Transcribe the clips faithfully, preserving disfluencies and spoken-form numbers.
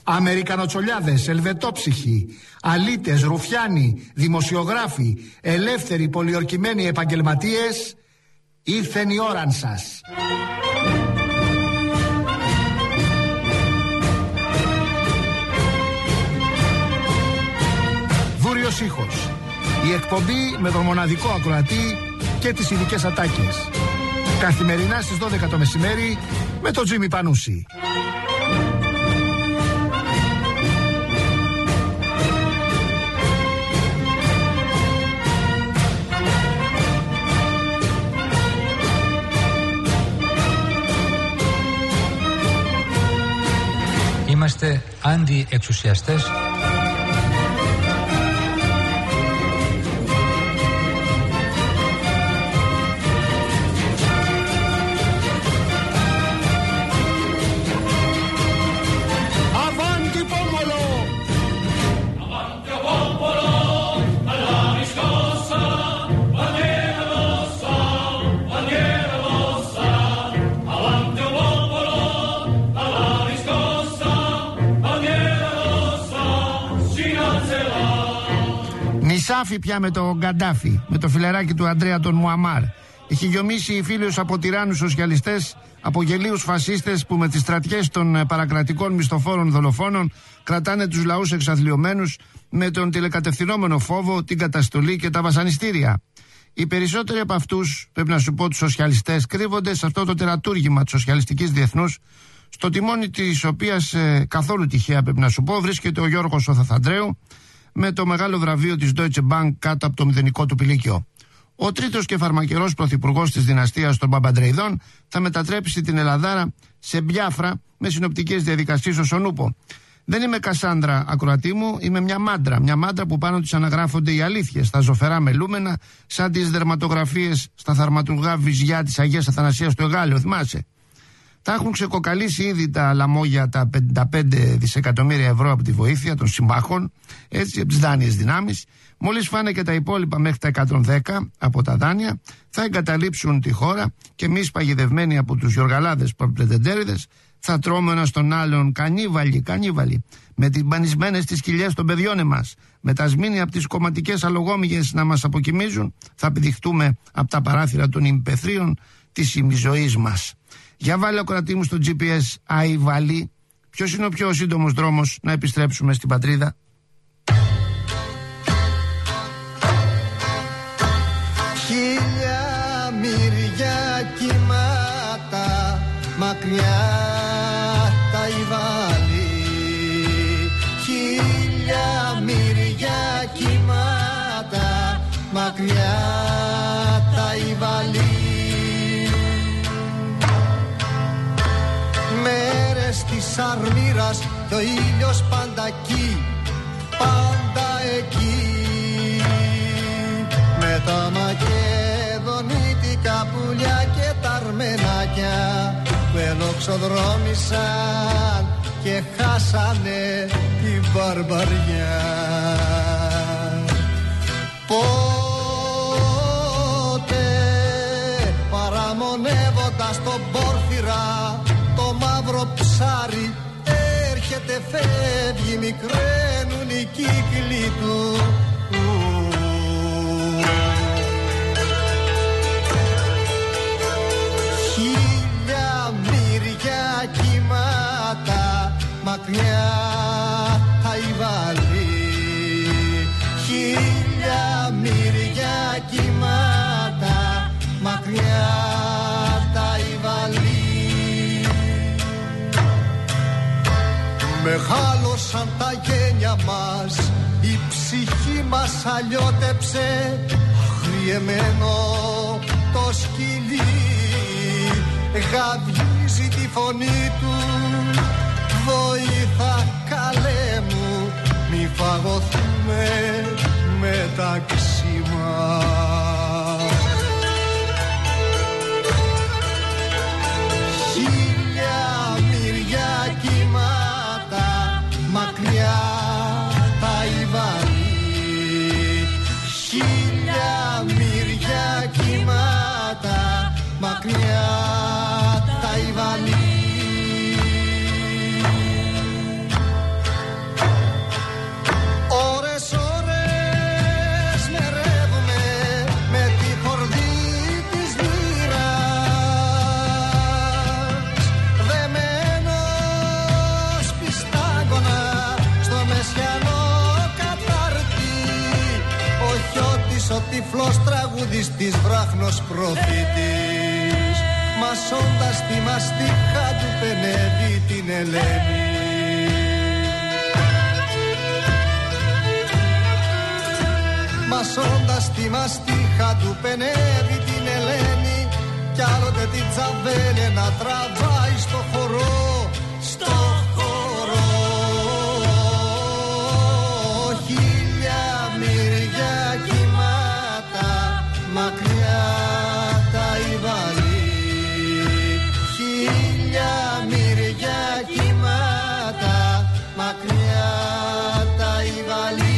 Αμερικανοτσολιάδες, ελβετόψυχοι, αλήτες, ρουφιάνοι, δημοσιογράφοι, ελεύθεροι πολιορκημένοι επαγγελματίες, ήρθεν η ώρα σας. Βούριος ήχος. Η εκπομπή με τον μοναδικό ακροατή και τις ειδικές ατάκες. Καθημερινά στις δώδεκα το μεσημέρι με τον Τζίμι Πανούση. Είμαστε αντιεξουσιαστές. Νησάφι πια με το Γκαντάφι, με το φιλεράκι του Αντρέα τον Μουαμάρ. Έχει γιομίσει φίλους από τυράννους σοσιαλιστές, από γελίους φασίστες που με τις στρατιές των παρακρατικών μισθοφόρων δολοφόνων κρατάνε τους λαούς εξαθλιωμένους με τον τηλεκατευθυνόμενο φόβο, την καταστολή και τα βασανιστήρια. Οι περισσότεροι από αυτούς, πρέπει να σου πω τους σοσιαλιστές, κρύβονται σε αυτό το τερατούργημα της σοσιαλιστικής διεθνούς, στο τιμόνι της οποίας ε, καθόλου τυχαία πρέπει να σου πω βρίσκεται ο Γιώργος ο Θαθαντρέου, με το μεγάλο βραβείο της Deutsche Bank κάτω από το μηδενικό του πηλίκιο. Ο τρίτος και φαρμακερός πρωθυπουργός της δυναστείας των Παπαντρεϊδών θα μετατρέψει την Ελλαδάρα σε μπιάφρα με συνοπτικές διαδικασίες ως ο Νούπο. Δεν είμαι Κασάνδρα ακροατή μου, είμαι μια μάντρα. Μια μάντρα που πάνω της αναγράφονται οι αλήθειες, τα ζωφερά μελούμενα, σαν τις δερματογραφίες στα θαρματουργά βυζιά της Αγίας Αθανασίας του Εγάλεο, θυμάσαι. Τα έχουν ξεκοκαλίσει ήδη τα λαμόγια τα πενήντα πέντε δισεκατομμύρια ευρώ από τη βοήθεια των συμμάχων, έτσι, από τις δάνειες δυνάμεις. Μόλις φάνε και τα υπόλοιπα μέχρι τα εκατόν δέκα από τα δάνεια, θα εγκαταλείψουν τη χώρα και εμείς παγιδευμένοι από τους Γιοργαλάδες παπλετεντέριδες θα τρώμε ένα τον άλλον κανίβαλοι, κανίβαλοι, με τις μπανισμένες τις κοιλιές των παιδιών εμάς, με τα σμήνια από τις κομματικές αλογόμυγες να μας αποκοιμίζουν, θα πηδηχτούμε από τα παράθυρα των υπεθρίων της ημιζωής μας. Για βάλε ο κρατή μου στο τζι πι ες Αϊβαλή. Ποιος είναι ο πιο σύντομος δρόμος να επιστρέψουμε στην πατρίδα? Χίλια μυριά κύματα μακριά τα Αϊβαλή. Χίλια μυριά κύματα μακριά τα Αϊβαλή. Μέρες της αρμύρας κι ο ήλιος πάντα εκεί, πάντα εκεί. Με τα μακεδονίτικα πουλιά και τα αρμενάκια που ελοξοδρόμησαν και χάσανε την μπαρμπαριά. Πότε παραμονεύοντας τον Πόρφυρα το μαύρο ψάρι έρχεται, φεύγει, μικραίνουν οι κύκλοι του. Χίλια μύρια κύματα μακριά τα Αϊβαλή. Χίλια μύρια κύματα μακριά τα Αϊβαλή. Μεγάλωσαν τα γένια μας, η ψυχή μας αλλιώτεψε, αγριεμένο το σκυλί γαβγίζει τη φωνή του. Βοήθα καλέ μου, μη φαγωθούμε μεταξύ μας. Χίλια μυριά κύματα μακριά τα Αϊβαλή. Χίλια μυριά κύματα μακριά τα Αϊβαλή. ο τυφλός τραγουδιστής βράχνος προφήτης, μασώντας τη μαστίχα του πενεύει την Ελένη. Μασώντας τη μαστίχα του πενεύει την Ελένη, κι άλλοτε την τσαβέλε να τραβάει στο χορό, στο χορό. Χίλια μύρια κύματα μακριά τα υβαλεί, χίλια μύρια κύματα μακριά τα υβαλεί.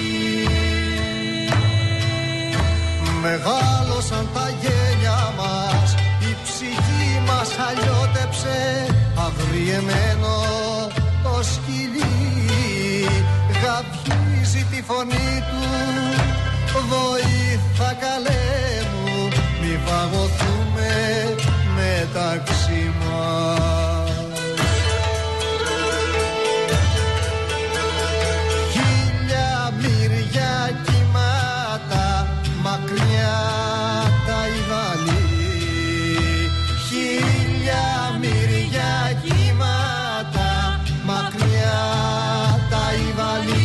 Μεγάλωσαν τα γένια μας, η ψυχή μας αλλιώτεψε, αγριεμένο το σκυλί γαβγίζει τη φωνή του, βοήθα καλέ μου, μη φαγωθούμε μεταξύ μας. Χίλια μύρια κύματα μακριά τα υβαλεί, χίλια μύρια κύματα μακριά τα υβαλεί.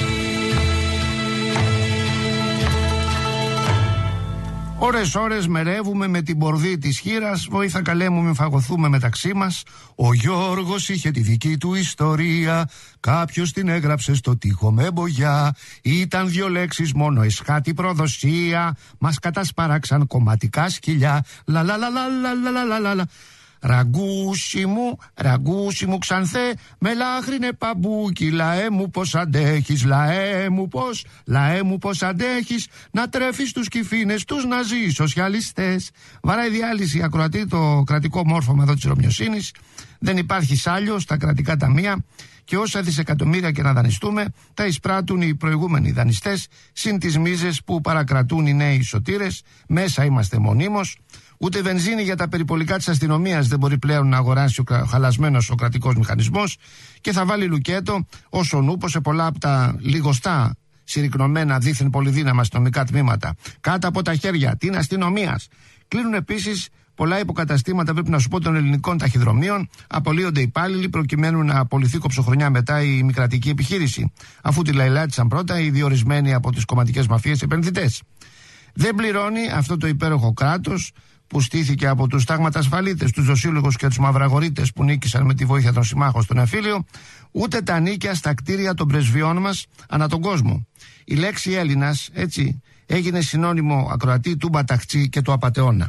Ώρες ώρες μερεύουμε με την πορδή της χήρας, βοήθα καλέ μου μην φαγωθούμε μεταξύ μας. Ο Γιώργος είχε τη δική του ιστορία, κάποιος την έγραψε στο τοίχο με μπογιά. Ήταν δυο λέξεις μόνο, εσχάτη προδοσία, μας κατασπάραξαν κομματικά σκυλιά. Λα λα λα λα λα λα λα λα. Ραγκούσι μου, ραγκούσι μου ξανθέ, με λάχρινε παμπούκι, λαέ μου πως αντέχεις, λαέ μου πως, λαέ μου πως αντέχεις, να τρέφεις τους κυφίνες, τους ναζί σοσιαλιστές. Βαράει διάλυση ακροατή το κρατικό μόρφωμα εδώ της Ρωμιοσύνης, δεν υπάρχει σάλιο στα κρατικά ταμεία και όσα δισεκατομμύρια και να δανειστούμε, τα εισπράττουν οι προηγούμενοι δανειστές, συν τις μίζες που παρακρατούν οι νέοι σωτήρες, μέσα είμαστε μονίμως. Ούτε βενζίνη για τα περιπολικά της αστυνομίας δεν μπορεί πλέον να αγοράσει ο χαλασμένος ο κρατικός μηχανισμός και θα βάλει λουκέτο όσο νούπο σε πολλά από τα λιγοστά συρρυκνωμένα δίθεν πολυδύναμα αστυνομικά τμήματα. Κάτω από τα χέρια την αστυνομίας. Κλείνουν επίσης πολλά υποκαταστήματα, πρέπει να σου πω, των ελληνικών ταχυδρομείων. Απολύονται υπάλληλοι προκειμένου να απολυθεί κοψοχρονιά μετά η μη κρατική επιχείρηση, αφού τη λαϊλάτισαν πρώτα οι διορισμένοι από τις κομματικές μαφίες επενδυτές. Δεν πληρώνει αυτό το υπέροχο κράτος που στήθηκε από τους τάγματα-ασφαλίτες, τους δοσύλλογους και τους μαυραγορείτες που νίκησαν με τη βοήθεια των συμμάχων στον εμφύλιο, ούτε τα νίκια στα κτίρια των πρεσβειών μας ανά τον κόσμο. Η λέξη Έλληνας, έτσι, έγινε συνώνυμο ακροατή του μπαταχτσί και του απατεώνα.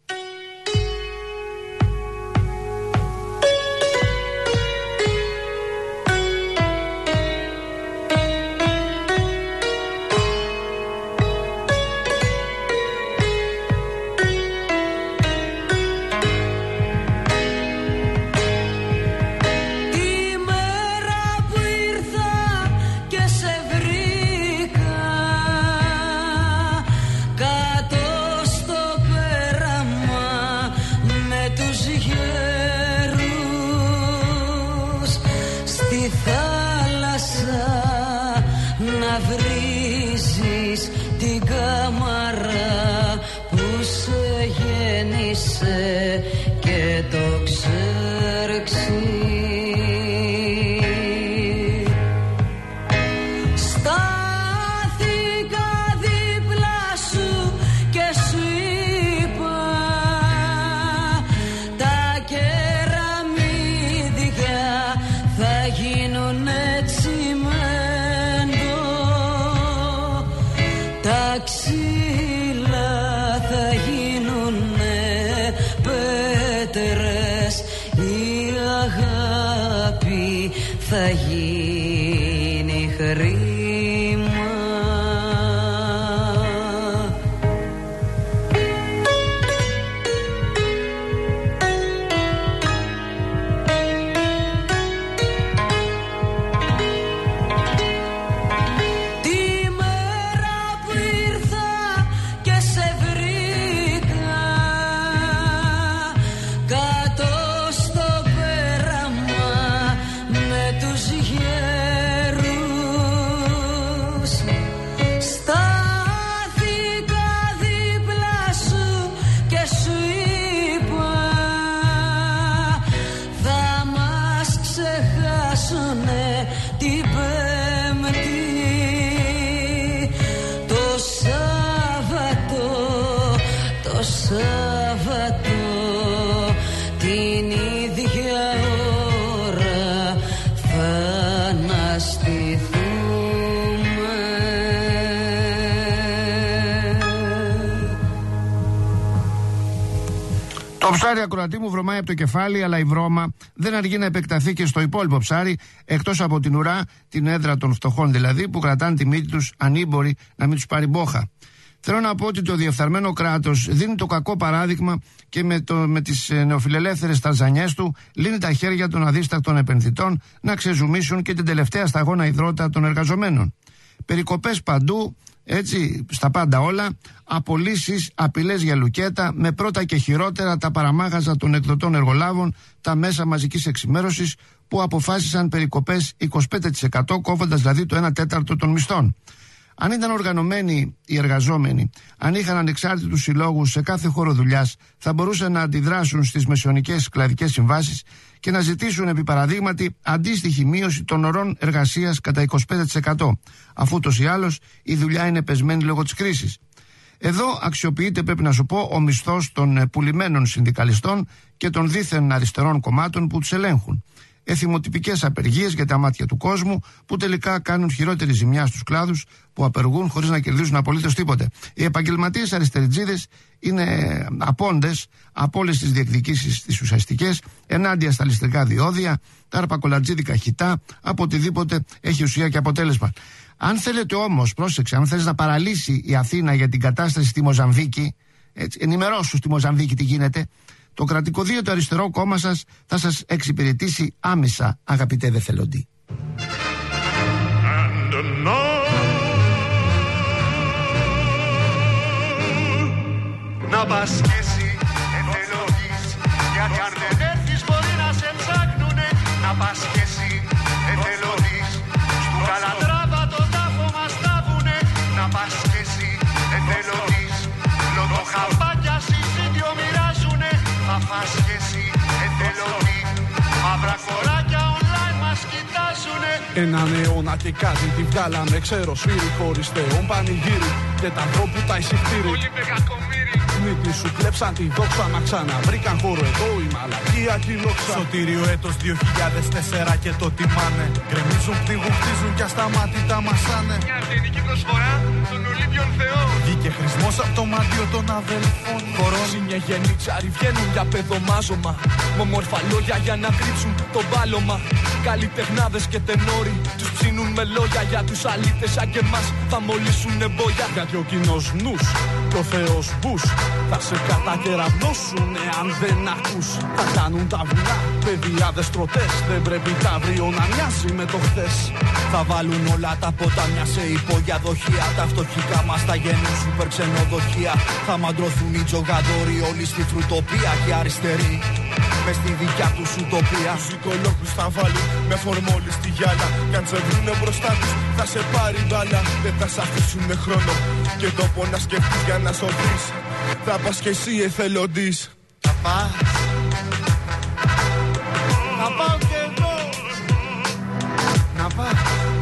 Θα γίνει χρήμα. Τη μέρα που ήρθα και σε βρήκα κάτω στο πέραμα με τους γέρους, στάθηκα Το ψάρι, ακροατή μου, βρωμάει από το κεφάλι, αλλά η βρώμα δεν αργεί να επεκταθεί και στο υπόλοιπο ψάρι, εκτός από την ουρά, την έδρα των φτωχών δηλαδή, που κρατάνε τη μύτη τους ανήμποροι να μην τους πάρει μπόχα. Θέλω να πω ότι το διεφθαρμένο κράτος δίνει το κακό παράδειγμα και με, το, με τις νεοφιλελεύθερες ταρζανιές του λύνει τα χέρια των αδίστακτων επενδυτών να ξεζουμίσουν και την τελευταία σταγόνα υδρότα των εργαζομένων. Περικοπές παντού, έτσι, στα πάντα όλα, απολύσεις, απειλές για λουκέτα, με πρώτα και χειρότερα τα παραμάγαζα των εκδοτών εργολάβων, τα μέσα μαζικής εξημέρωσης που αποφάσισαν περικοπές είκοσι πέντε τοις εκατό, κόβοντας δηλαδή το ένα τέταρτο των μισθών. Αν ήταν οργανωμένοι οι εργαζόμενοι, αν είχαν ανεξάρτητους συλλόγους σε κάθε χώρο δουλειάς, θα μπορούσαν να αντιδράσουν στις μεσαιωνικές σκλαβικές συμβάσεις και να ζητήσουν επί παραδείγματι αντίστοιχη μείωση των ωρών εργασίας κατά είκοσι πέντε τοις εκατό, αφού ούτως ή άλλως η δουλειά είναι πεσμένη λόγω της κρίσης. Εδώ αξιοποιείται, πρέπει να σου πω, ο μισθός των πουλημένων συνδικαλιστών και των δίθεν αριστερών κομμάτων που τους ελέγχουν. Εθιμοτυπικές απεργίες για τα μάτια του κόσμου που τελικά κάνουν χειρότερη ζημιά στους κλάδους που απεργούν χωρίς να κερδίζουν απολύτως τίποτε. Οι επαγγελματίες αριστεριτζίδες είναι απόντες από όλες τις διεκδικήσεις τις ουσιαστικές ενάντια στα ληστρικά διόδια, τα αρπακολατζίδικα χιτά, από οτιδήποτε έχει ουσία και αποτέλεσμα. Αν θέλετε όμως, πρόσεξε, αν θέλεις να παραλύσει η Αθήνα για την κατάσταση στη Μοζαμβίκη, έτσι, ενημερώσου στη Μοζαμβίκη τι γίνεται. Το κρατικοδίαιτο αριστερό κόμμα σας θα σας εξυπηρετήσει άμεσα, αγαπητέ δεθελοντή. Να πας και εσύ εθελοντής, γιατί αν δεν έρθεις μπορεί να σε ψάχνουνε. Να πας και εσύ εθελοντής, στου Καλατράβα το τάφο μας τάβουνε. Να πας και εσύ εθελοντής, λοτοχαπάκια συζήτιο μοιράζουνε. Θα φας και εσύ εθελοντή, μαύρα κοράκια online μας κοιτάζουνε. Έναν αιώνα και κάτι τη βγάλαμε, ξέρω σφύρι χωρίς θεόν πανηγύρι και τα ανθρώπου τα εισιτήρι. Πολύ δεκακομύρι. Μύτη σου κλέψαν τη δόξα, μα ξαναβρήκαν χώρο εδώ η μαλακία κι η λόξα. Σωτήριο έτος δύο χιλιάδες τέσσερα και το τιμάνε. Γκρεμίζουν, πνίγουν, χτίζουν κι ασταμάτητα μασάνε. Μια αρτενική προσφορά των Ολύμπιων Θεών. Βγήκε χρησμός απ' το μάτιο των αδελφών. Κορώνει γενίτσαροι βγαίνουν για παιδομάζωμα. Με όμορφα λόγια για να κρύψουν το μπάλωμα. Καλλιτεχνάδες και τενόροι τους ψήνουν με λόγια για τους αλήτες σαν και εμάς. Θα μολύσουν εμπόγια. Γιατί ο κοινός νους, το Θεός Μπούς, θα σε κατακεραυνώσουν εάν δεν ακούς. Θα κάνουν τα βουνά, παιδιάδες τροτές. Δεν πρέπει τα αύριο να μοιάζει με το χθες. Θα βάλουν όλα τα ποτάμια σε υπόγεια δοχεία. Τα φτωχικά μας τα γεννούν σούπερ ξενοδοχεία. Θα μαντρωθούν οι τζογαδόροι όλοι στη φρουτοπία και αριστεροί μες στη δικιά τους ουτοπία. Τους οικολόγους θα βάλουν με φορμόλι στη γυάλα. Κι αν σε βρουνε μπροστά τους θα σε πάρει μπάλα. Δεν θα σ' αφήσουνε χρόνο και τόπο να σκεφτείς για να σωθείς. Θα πας κι εσύ εθελοντής. Θα πας, θα πάω κι εγώ. να πας,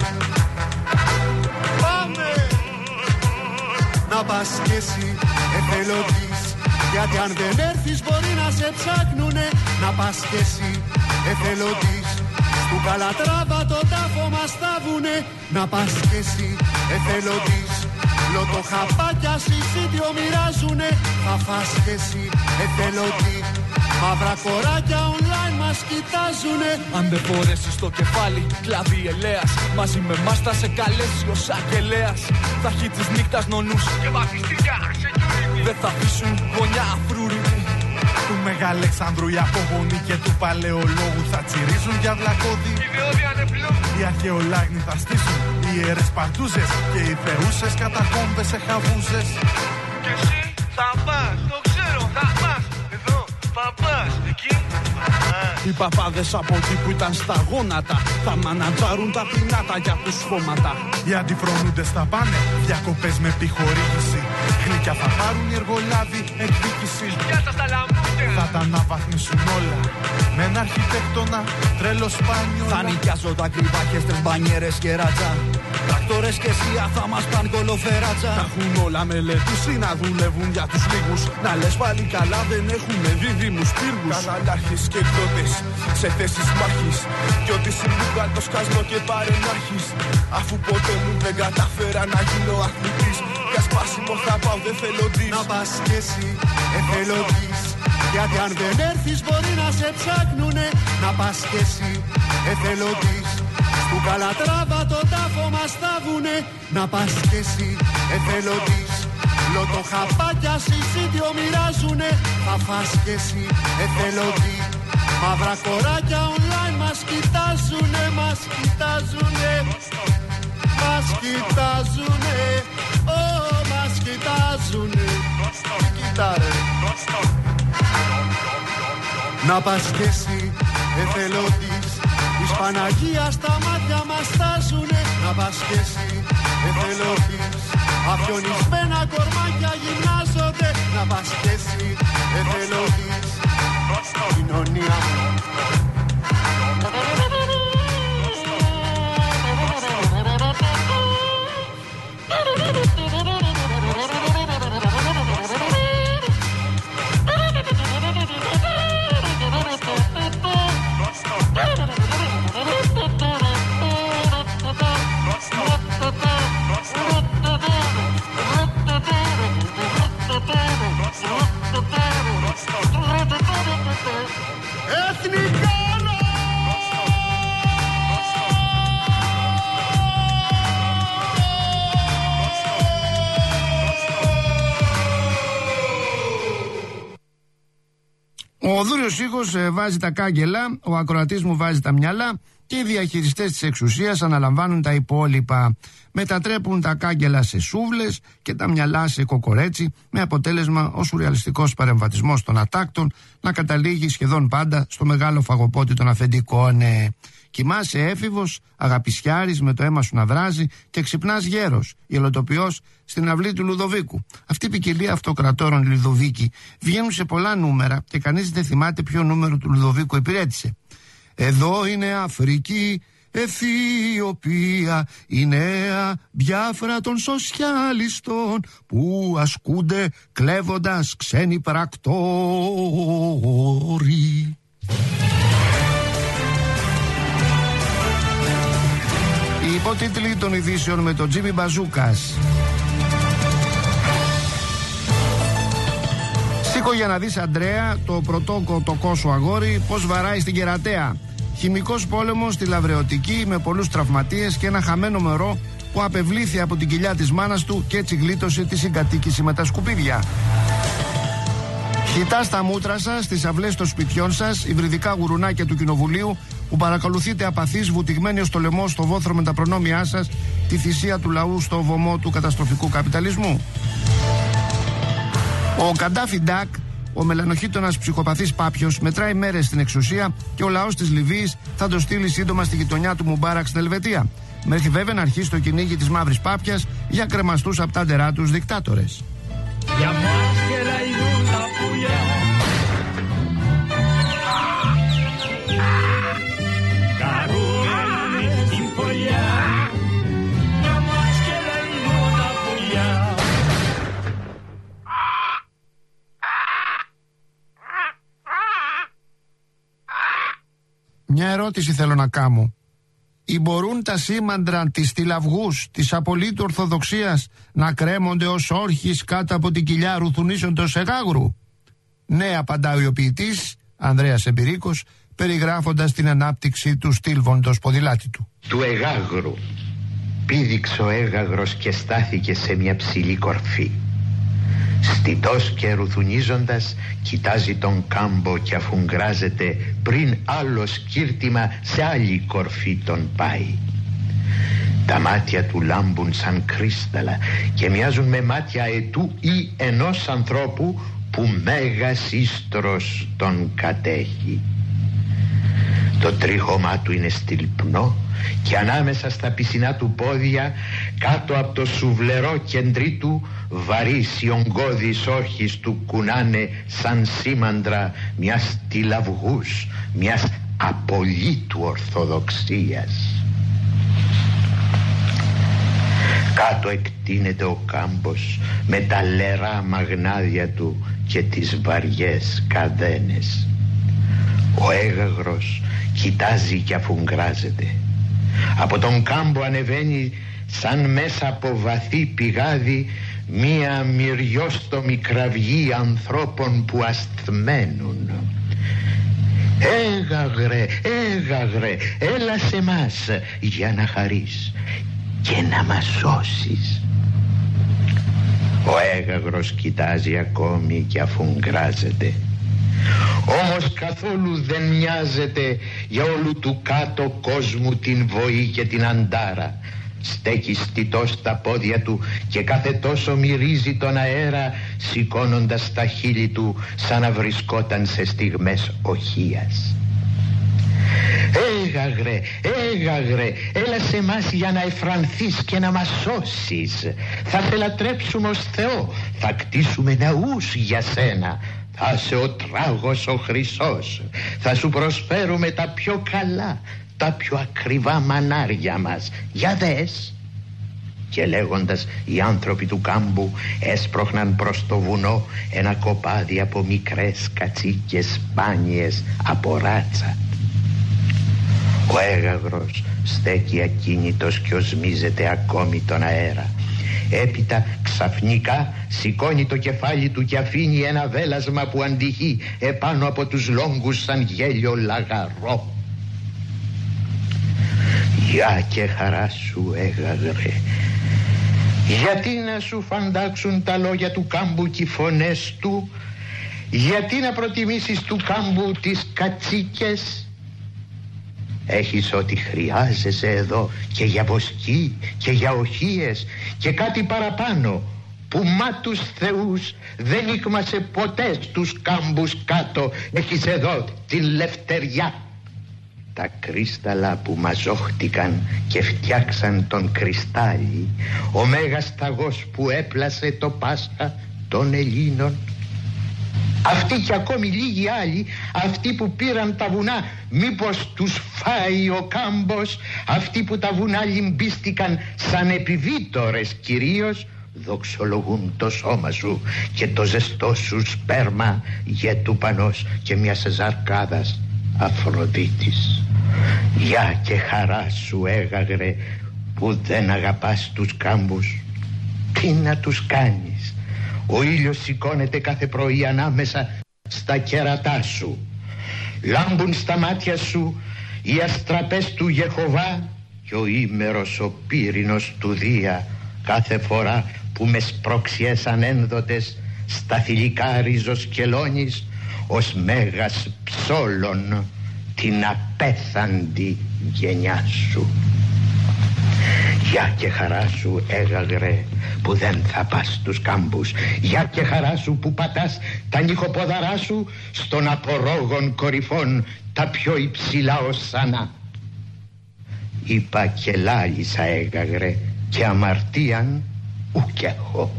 Πάμε. να πας κι εσύ εθελοντής, γιατί αν δεν έρθεις μπορεί να σε ψάχνουνε. Να πας κι εσύ εθελοντής, στου Καλατράβα το τάφο μας τάβουνε. Να πας κι εσύ εθελοντής, λοτοχαπάκια συζήτιο μοιράζουνε. Θα φας κι εσύ εθελοντή, μαύρα κοράκια online μας κοιτάζουνε. Αν δεν φορέσεις το κεφάλι, κλάδι ελέας, μαζί με μας θα σε καλέσει ο Σαγγελέας. Θα έχει της νύχτας νονούς και βαφιστήρια security. Δεν θα αφήσουν γωνιά αφρούρητη. Του Μεγαλεξάνδρου οι απογονοί και του Παλαιολόγου θα τσιρίζουν για βλακώδη. Οι αρχαιολάγνοι θα στήσουν οι ιερές παρτούζες και οι θεούσες κατακόμβες σε χαβούζες. Και εσύ θα πας, το ξέρω, θα πας εδώ, θα πας εκεί. Οι παπάδες από εκεί που ήταν στα γόνατα θα μανατζάρουν τα πινάτα για τους χώματα. Οι αντιφρονούντες θα πάνε διακοπές με επιχορήγηση. Γλυκιά θα πάρουν οι εργολάβοι εκδίκηση. Θα τα αναβαθμίσουν όλα με ένα αρχιτέκτονα τρέλο σπάνιο. Θα νοικιάζω τα κρυβάκιες, μπανιέρες και ράτσα. Τρακτόρες και σία θα μας παν κολοφεράτσα. Θα έχουν όλα μελετήσει να δουλεύουν για τους λίγους. Να λες πάλι καλά δεν έχουμε δίδυμους πύργους. Καναλάρχης και εκδότες σε θέσεις μάχης. Κι ό,τι συμβούγαν το σκάσμο και παρενάρχης. Αφού ποτέ μου δεν κατάφερα να γίνω αθλητής. Για σπάσιμο θα πάω δεν θέλω δις. Να πας κι εσύ εθελοντής, γιατί αν δεν έρθεις μπορεί να σε ψάχνουνε. Να πας κι εσύ εθελοντής, του Καλατράβα το τάφο μας θάβουνε. Να πας κι εσύ εθελοντής, λοτοχαπάκια συσίτιο μοιράζουνε. Θα φας κι εσύ εθελοντή, μαύρα κοράκια online μας κοιτάζουνε. Μας κοιτάζουνε, μας κοιτάζουνε, ω, μας κοιτάζουνε. Τι κοιτάρε. Να πας κι εσύ εθελοντής, της Παναγίας τα μάτια μας τάζουνε. Να πας κι εσύ εθελοντής, αφιονισμένα κορμάκια γυμνάζονται. Να πας κι εσύ εθελοντής, κοινωνία μου. Ο Δούριος Ήχος ε, βάζει τα κάγκελα, ο ακροατής μου βάζει τα μυαλά και οι διαχειριστές της εξουσίας αναλαμβάνουν τα υπόλοιπα. Μετατρέπουν τα κάγκελα σε σούβλες και τα μυαλά σε κοκορέτσι, με αποτέλεσμα ο σουρεαλιστικός παρεμβατισμός των ατάκτων να καταλήγει σχεδόν πάντα στο μεγάλο φαγοπότη των αφεντικών. Ε. Κοιμάσαι έφηβος, αγαπησιάρης με το αίμα σου να βράζει και ξυπνάς γέρος, γελοτοποιός στην αυλή του Λουδοβίκου. Αυτή η ποικιλία αυτοκρατόρων Λουδοβίκη βγαίνουν σε πολλά νούμερα και κανείς δεν θυμάται ποιο νούμερο του Λουδοβίκου υπηρέτησε. Εδώ είναι Αφρική, Αιθιοπία, η νέα Μπιάφρα των σοσιαλιστών που ασκούνται κλέβοντας ξένοι πρακτόροι. Οι υπότιτλοι των ειδήσεων με τον Τζίμι Μπαζούκας. Σήκω για να δεις, Αντρέα, το πρωτόκοτοκό σου αγόρι πως βαράει στην Κερατέα. Χημικός πόλεμος στη Λαβρεωτική με πολλούς τραυματίες και ένα χαμένο μωρό που απευλήθη από την κοιλιά της μάνας του και έτσι γλίτωσε τη συγκατοίκηση με τα σκουπίδια. Χιτά στα μούτρα σας, στις αυλές των σπιτιών σας, υβριδικά γουρουνάκια του Κοινοβουλίου που παρακολουθείτε απαθείς, βουτυγμένοι ως το λαιμό στο βόθρο με τα προνόμια σας, τη θυσία του λαού στο βωμό του καταστροφικού καπιταλισμού. Ο Καντάφι Ντάκ, ο μελανοχύτωνας ψυχοπαθής πάπιος, μετράει μέρες στην εξουσία και ο λαός της Λιβύης θα το στείλει σύντομα στη γειτονιά του Μουμπάρακ στην Ελβετία. Μέχρι βέβαια να αρχίσει το κυνήγι της μαύρης πάπιας για κρεμαστούς απ' τα ντερά τους δικτάτορες. Μια ερώτηση θέλω να κάνω. Ή μπορούν τα σήμαντρα της τηλαυγούς, της απολύτου ορθοδοξίας να κρέμονται ως όρχης κάτω από την κοιλιά ρουθουνίσοντος εγάγρου? Ναι, απαντάει ο ποιητής Ανδρέας Εμπειρίκος, περιγράφοντας την ανάπτυξη του στήλβοντος ποδηλάτη του. Του εγάγρου πήδηξε ο έγαγρος και στάθηκε σε μια ψηλή κορφή. Στιτός και ρουθουνίζοντας κοιτάζει τον κάμπο και αφουγκράζεται πριν άλλο σκύρτημα σε άλλη κορφή τον πάει. Τα μάτια του λάμπουν σαν κρίσταλα και μοιάζουν με μάτια αετού ή ενός ανθρώπου που μέγας ίστρος τον κατέχει. Το τρίχωμά του είναι στυλπνό και ανάμεσα στα πισινά του πόδια, κάτω από το σουβλερό κεντρί του, βαρύς οι ογκώδεις όρχης του κουνάνε σαν σήμαντρα μιας τηλαυγούς, μιας απολύτου ορθοδοξίας. Κάτω εκτείνεται ο κάμπος με τα λερά μαγνάδια του και τις βαριές καδένες. Ο έγαγρος κοιτάζει και αφουγκράζεται. Από τον κάμπο ανεβαίνει σαν μέσα από βαθύ πηγάδι μία μυριόστομη κραυγή ανθρώπων που ασθμένουν. Έγαγρε, έγαγρε, έλα σε μας για να χαρείς και να μας σώσεις. Ο έγαγρος κοιτάζει ακόμη και αφουγκράζεται, όμως καθόλου δεν μοιάζεται για όλου του κάτω κόσμου την βοή και την αντάρα. Στέκει στιτός στα πόδια του και κάθε τόσο μυρίζει τον αέρα, σηκώνοντας τα χείλη του σαν να βρισκόταν σε στιγμές οχίας. Έγαγρε, έγαγρε, έλα σε μας για να εφρανθείς και να μας σώσεις. Θα σε λατρέψουμε ως Θεό, θα κτίσουμε ναούς για σένα. Θα είσαι ο τράγος ο χρυσός, θα σου προσφέρουμε τα πιο καλά, τα πιο ακριβά μανάρια μας. Για δες. Και λέγοντας, οι άνθρωποι του κάμπου έσπροχναν προς το βουνό ένα κοπάδι από μικρές κατσίκες σπάνιες από ράτσα. Ο έγαγρος στέκει ακίνητος και οσμίζεται ακόμη τον αέρα. Έπειτα ξαφνικά σηκώνει το κεφάλι του και αφήνει ένα βέλασμα που αντυχεί επάνω από τους λόγκους σαν γέλιο λαγαρό. Γεια και χαρά σου, έγαγρε. Γιατί να σου φαντάξουν τα λόγια του κάμπου και οι φωνές του? Γιατί να προτιμήσεις του κάμπου τις κατσίκες? Έχεις ό,τι χρειάζεσαι εδώ, και για βοσκή και για οχίες και κάτι παραπάνω, που μα τους θεούς δεν ήκμασε ποτέ στους κάμπους κάτω. Έχεις εδώ την λευτεριά. Τα κρίσταλα που μαζόχτηκαν και φτιάξαν τον κρυστάλλι, ο μέγας σταγός που έπλασε το Πάσχα των Ελλήνων. Αυτοί και ακόμη λίγοι άλλοι, αυτοί που πήραν τα βουνά, μήπως τους φάει ο κάμπος? Αυτοί που τα βουνά λυμπίστηκαν σαν επιβίτορες κυρίως, δοξολογούν το σώμα σου και το ζεστό σου σπέρμα γετού πανός και μιας ζαρκάδας Αφροδίτης. Γεια και χαρά σου, έγαγρε, που δεν αγαπάς τους κάμπους. Τι να τους κάνεις? Ο ήλιος σηκώνεται κάθε πρωί ανάμεσα στα κέρατά σου. Λάμπουν στα μάτια σου οι αστραπές του Γεχοβά και ο ήμερος ο πύρινος του Δία κάθε φορά που με σπρώξιες ανένδοτες στα θηλυκά ριζοσκελώνεις ως μέγας ψόλων την απέθαντη γενιά σου. Γεια και χαρά σου, έγαγρε, που δεν θα πας στους κάμπους. Γεια και χαρά σου που πατάς τα νυχοπόδαρά σου στον απορόγων κορυφών τα πιο υψηλά οσανά. Είπα και λάλησα, έγαγρε, και αμαρτίαν ουκ έχω.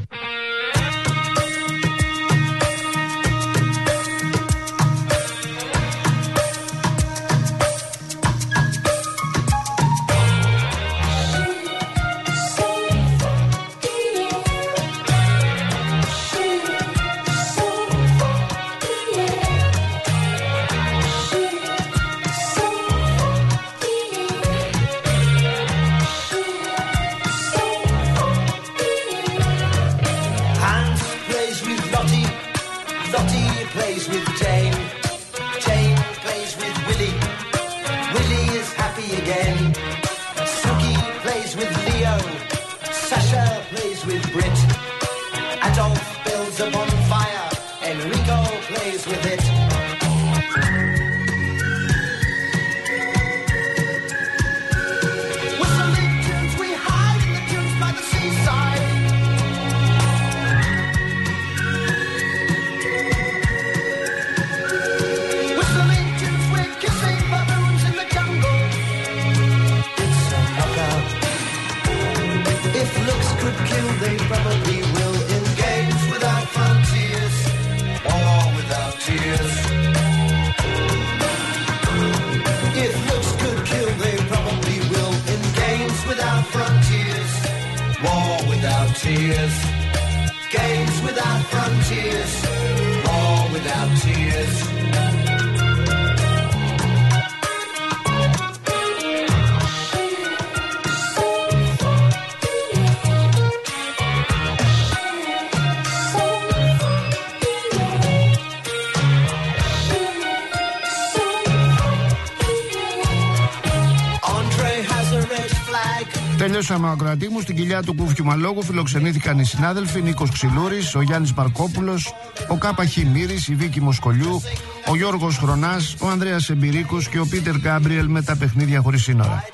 Τελειώσαμε ο ακροατή μου. Στην κοιλιά του Κούφιου Μαλόγου φιλοξενήθηκαν οι συνάδελφοι Νίκος Ξυλούρης, ο Γιάννης Μαρκόπουλος, ο Κάπα Χιμήρης, η Βίκη Μοσκολιού, ο Γιώργος Χρονάς, ο Ανδρέας Εμπειρίκος και ο Πίτερ Γκάμπριελ με τα παιχνίδια χωρίς σύνορα.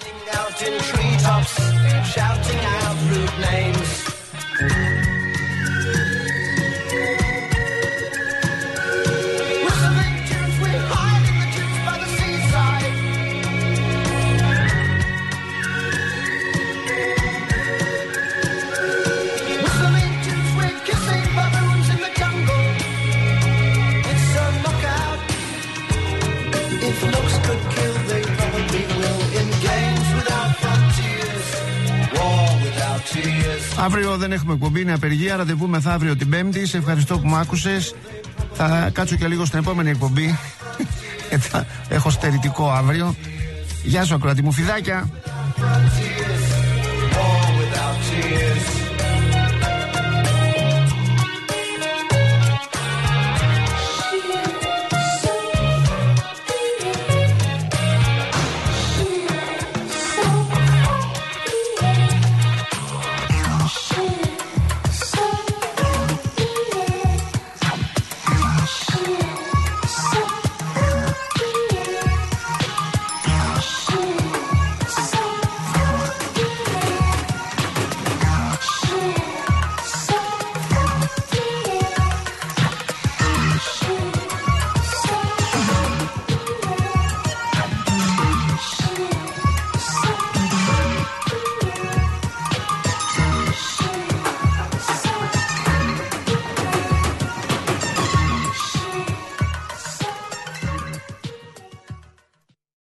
Αύριο δεν έχουμε εκπομπή, είναι απεργία. Ραντεβού μεθαύριο την Πέμπτη. Σε ευχαριστώ που μ' άκουσες. Θα κάτσω και λίγο στην επόμενη εκπομπή. Έχω στερητικό αύριο. Γεια σου ακροατή μου, φιδάκια.